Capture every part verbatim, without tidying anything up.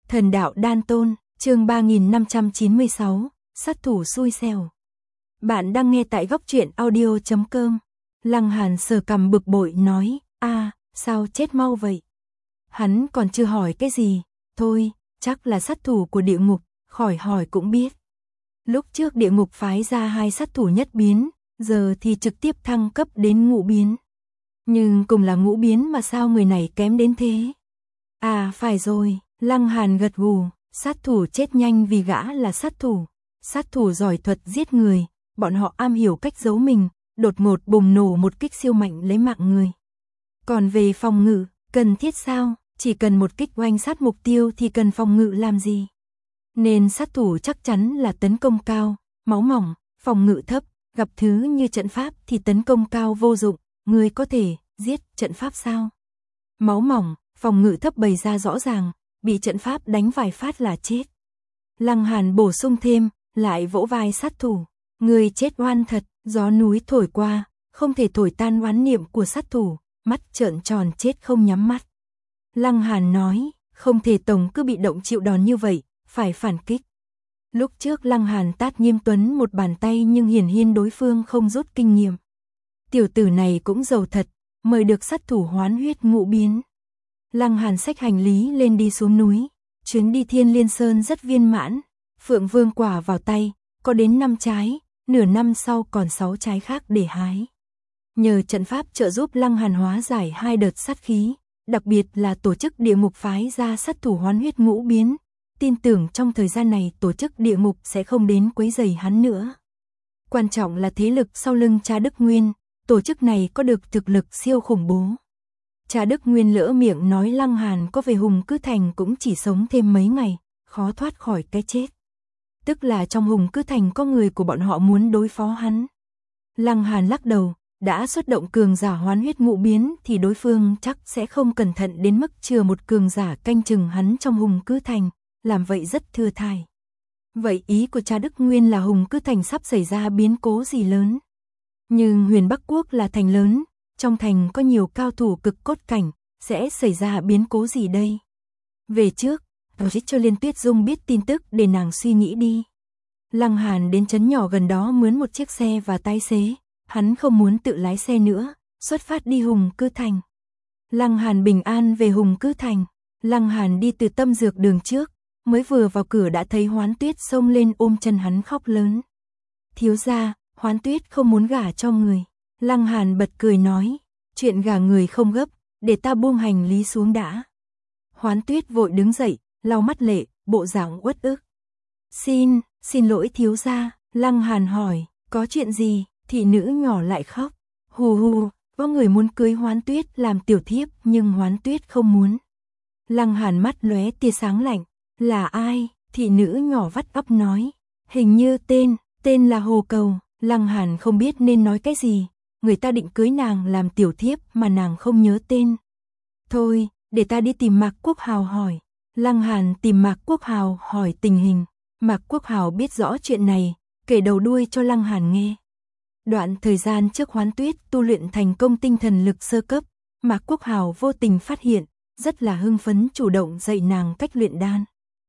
Thần đạo đan tôn, chương ba nghìn năm trăm chín mươi sáu, sát thủ xui xẻo. Bạn đang nghe tại góc truyện audio chấm com. Lăng Hàn sờ cằm bực bội nói, a, sao chết mau vậy? Hắn còn chưa hỏi cái gì, thôi, chắc là sát thủ của địa ngục, khỏi hỏi cũng biết. Lúc trước địa ngục phái ra hai sát thủ nhất biến, giờ thì trực tiếp thăng cấp đến ngũ biến. Nhưng cùng là ngũ biến mà sao người này kém đến thế? À phải rồi, Lăng Hàn gật gù, sát thủ chết nhanh vì gã là sát thủ. Sát thủ giỏi thuật giết người, bọn họ am hiểu cách giấu mình, đột ngột bùng nổ một kích siêu mạnh lấy mạng người. Còn về phòng ngự, cần thiết sao? Chỉ cần một kích oanh sát mục tiêu thì cần phòng ngự làm gì? Nên sát thủ chắc chắn là tấn công cao, máu mỏng, phòng ngự thấp, gặp thứ như trận pháp thì tấn công cao vô dụng, người có thể giết trận pháp sao? Máu mỏng, phòng ngự thấp bày ra rõ ràng, bị trận pháp đánh vài phát là chết. Lăng Hàn bổ sung thêm, lại vỗ vai sát thủ, người chết oan thật, gió núi thổi qua, không thể thổi tan oán niệm của sát thủ, mắt trợn tròn chết không nhắm mắt. Lăng Hàn nói, không thể tổng cứ bị động chịu đòn như vậy, phải phản kích. Lúc trước Lăng Hàn tát Nghiêm Tuấn một bàn tay nhưng hiển nhiên đối phương không rút kinh nghiệm. Tiểu tử này cũng giàu thật, mời được sát thủ hoán huyết ngũ biến. Lăng Hàn xách hành lý lên đi xuống núi, chuyến đi Thiên Liên Sơn rất viên mãn, Phượng Vương quả vào tay, có đến năm trái, nửa năm sau còn sáu trái khác để hái. Nhờ trận pháp trợ giúp Lăng Hàn hóa giải hai đợt sát khí, đặc biệt là tổ chức địa ngục phái ra sát thủ hoán huyết ngũ biến, tin tưởng trong thời gian này tổ chức địa ngục sẽ không đến quấy rầy hắn nữa. Quan trọng là thế lực sau lưng cha Đức Nguyên, tổ chức này có được thực lực siêu khủng bố. Cha Đức Nguyên lỡ miệng nói Lăng Hàn có về Hùng Cứ Thành cũng chỉ sống thêm mấy ngày, khó thoát khỏi cái chết. Tức là trong Hùng Cứ Thành có người của bọn họ muốn đối phó hắn. Lăng Hàn lắc đầu, đã xuất động cường giả hoán huyết ngũ biến thì đối phương chắc sẽ không cẩn thận đến mức chừa một cường giả canh chừng hắn trong Hùng Cứ Thành, làm vậy rất thừa thãi. Vậy ý của cha Đức Nguyên là Hùng Cứ Thành sắp xảy ra biến cố gì lớn? Nhưng Huyền Bắc Quốc là thành lớn, trong thành có nhiều cao thủ cực cốt cảnh, sẽ xảy ra biến cố gì đây? Về trước, rồi cho Liên Tuyết Dung biết tin tức để nàng suy nghĩ đi. Lăng Hàn đến trấn nhỏ gần đó mướn một chiếc xe và tài xế, hắn không muốn tự lái xe nữa, xuất phát đi Hùng Cứ Thành. Lăng Hàn bình an về Hùng Cứ Thành, Lăng Hàn đi từ Tâm Dược Đường trước, mới vừa vào cửa đã thấy Hoán Tuyết xông lên ôm chân hắn khóc lớn. Thiếu gia, Hoán Tuyết không muốn gả cho người. Lăng Hàn bật cười nói, chuyện gả người không gấp, để ta buông hành lý xuống đã. Hoán Tuyết vội đứng dậy, lau mắt lệ, bộ dạng uất ức. Xin, xin lỗi thiếu gia. Lăng Hàn hỏi, có chuyện gì? Thị nữ nhỏ lại khóc. Hù hù, có người muốn cưới Hoán Tuyết làm tiểu thiếp nhưng Hoán Tuyết không muốn. Lăng Hàn mắt lóe tia sáng lạnh, là ai? Thị nữ nhỏ vắt óc nói, hình như tên, tên là Hồ Cầu. Lăng Hàn không biết nên nói cái gì, người ta định cưới nàng làm tiểu thiếp mà nàng không nhớ tên. Thôi, để ta đi tìm Mạc Quốc Hào hỏi. Lăng Hàn tìm Mạc Quốc Hào hỏi tình hình. Mạc Quốc Hào biết rõ chuyện này, kể đầu đuôi cho Lăng Hàn nghe. Đoạn thời gian trước Hoán Tuyết tu luyện thành công tinh thần lực sơ cấp, Mạc Quốc Hào vô tình phát hiện, rất là hưng phấn chủ động dạy nàng cách luyện đan.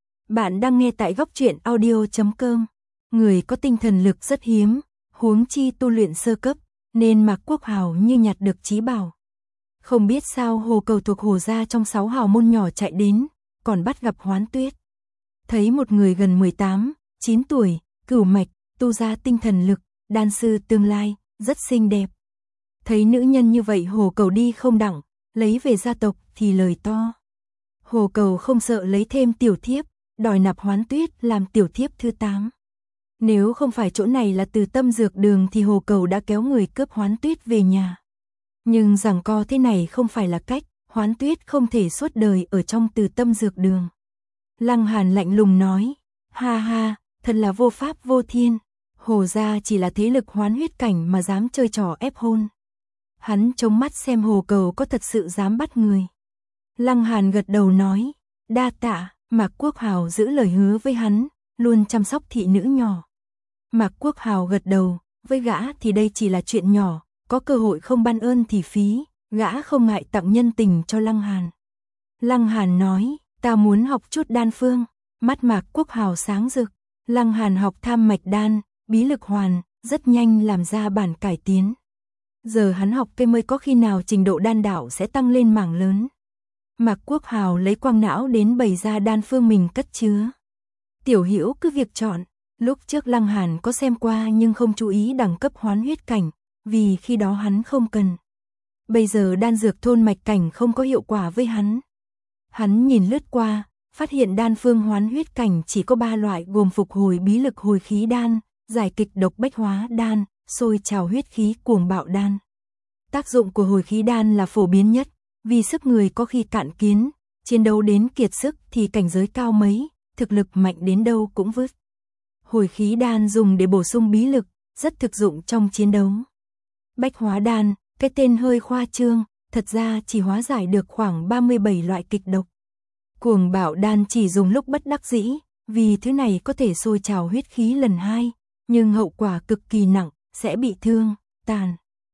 Bạn đang nghe tại góc truyện audio chấm com. Người có tinh thần lực rất hiếm, huống chi tu luyện sơ cấp, nên Mạc Quốc Hào như nhặt được trí bảo. Không biết sao Hồ Cầu thuộc Hồ gia trong sáu hào môn nhỏ chạy đến, còn bắt gặp Hoán Tuyết. Thấy một người gần mười tám, chín tuổi, cửu mạch, tu ra tinh thần lực, đan sư tương lai, rất xinh đẹp. Thấy nữ nhân như vậy Hồ Cầu đi không đặng, lấy về gia tộc thì lời to. Hồ Cầu không sợ lấy thêm tiểu thiếp, đòi nạp Hoán Tuyết làm tiểu thiếp thứ tám. Nếu không phải chỗ này là từ Tâm Dược Đường thì Hồ Cầu đã kéo người cướp Hoán Tuyết về nhà. Nhưng giằng co thế này không phải là cách, Hoán Tuyết không thể suốt đời ở trong từ Tâm Dược Đường. Lăng Hàn lạnh lùng nói, ha ha, thật là vô pháp vô thiên. Hồ gia chỉ là thế lực hoán huyết cảnh mà dám chơi trò ép hôn. Hắn trông mắt xem Hồ Cầu có thật sự dám bắt người. Lăng Hàn gật đầu nói, đa tạ. Mạc Quốc Hào giữ lời hứa với hắn, luôn chăm sóc thị nữ nhỏ. Mạc Quốc Hào gật đầu, với gã thì đây chỉ là chuyện nhỏ, có cơ hội không ban ơn thì phí, gã không ngại tặng nhân tình cho Lăng Hàn. Lăng Hàn nói, Ta muốn học chút đan phương. Mắt Mạc Quốc Hào sáng rực. Lăng Hàn học tham mạch đan, bí lực hoàn, rất nhanh làm ra bản cải tiến. Giờ hắn học cây mới có khi nào trình độ đan đạo sẽ tăng lên mảng lớn. Mạc Quốc Hào lấy quang não đến bày ra đan phương mình cất chứa. Tiểu Hữu cứ việc chọn. Lúc trước Lăng Hàn có xem qua nhưng không chú ý đẳng cấp hoán huyết cảnh, vì khi đó hắn không cần. Bây giờ đan dược thôn mạch cảnh không có hiệu quả với hắn. Hắn nhìn lướt qua, phát hiện đan phương hoán huyết cảnh chỉ có ba loại gồm phục hồi bí lực hồi khí đan, giải kịch độc bách hóa đan, sôi trào huyết khí cuồng bạo đan. Tác dụng của hồi khí đan là phổ biến nhất, vì sức người có khi cạn kiến, chiến đấu đến kiệt sức thì cảnh giới cao mấy, thực lực mạnh đến đâu cũng vứt. Hồi khí đan dùng để bổ sung bí lực, rất thực dụng trong chiến đấu. Bách hóa đan, cái tên hơi khoa trương, thật ra chỉ hóa giải được khoảng ba mươi bảy loại kịch độc. Cuồng bạo đan chỉ dùng lúc bất đắc dĩ, vì thứ này có thể sôi trào huyết khí lần hai, nhưng hậu quả cực kỳ nặng, sẽ bị thương, tàn.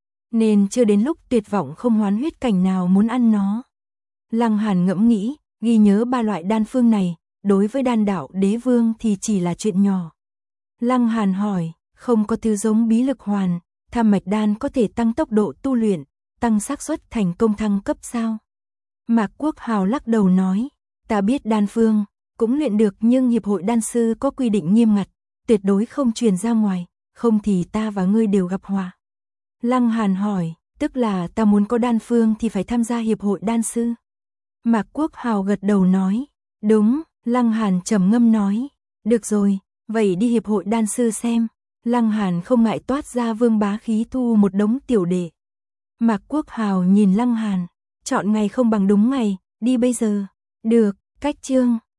Nên chưa đến lúc tuyệt vọng không hoán huyết cảnh nào muốn ăn nó. Lăng Hàn ngẫm nghĩ, ghi nhớ ba loại đan phương này, đối với đan đạo đế vương thì chỉ là chuyện nhỏ. Lăng Hàn hỏi, không có thứ giống bí lực hoàn, tham mạch đan có thể tăng tốc độ tu luyện, tăng xác suất thành công thăng cấp sao? Mạc Quốc Hào lắc đầu nói, ta biết đan phương, cũng luyện được nhưng hiệp hội đan sư có quy định nghiêm ngặt, tuyệt đối không truyền ra ngoài, không thì ta và ngươi đều gặp họa. Lăng Hàn hỏi, tức là ta muốn có đan phương thì phải tham gia hiệp hội đan sư. Mạc Quốc Hào gật đầu nói, đúng. Lăng Hàn trầm ngâm nói, được rồi, vậy đi hiệp hội đan sư xem. Lăng Hàn không ngại toát ra vương bá khí thu một đống tiểu đệ. Mạc Quốc Hào nhìn Lăng Hàn, chọn ngày không bằng đúng ngày, đi bây giờ. Được, cách chương.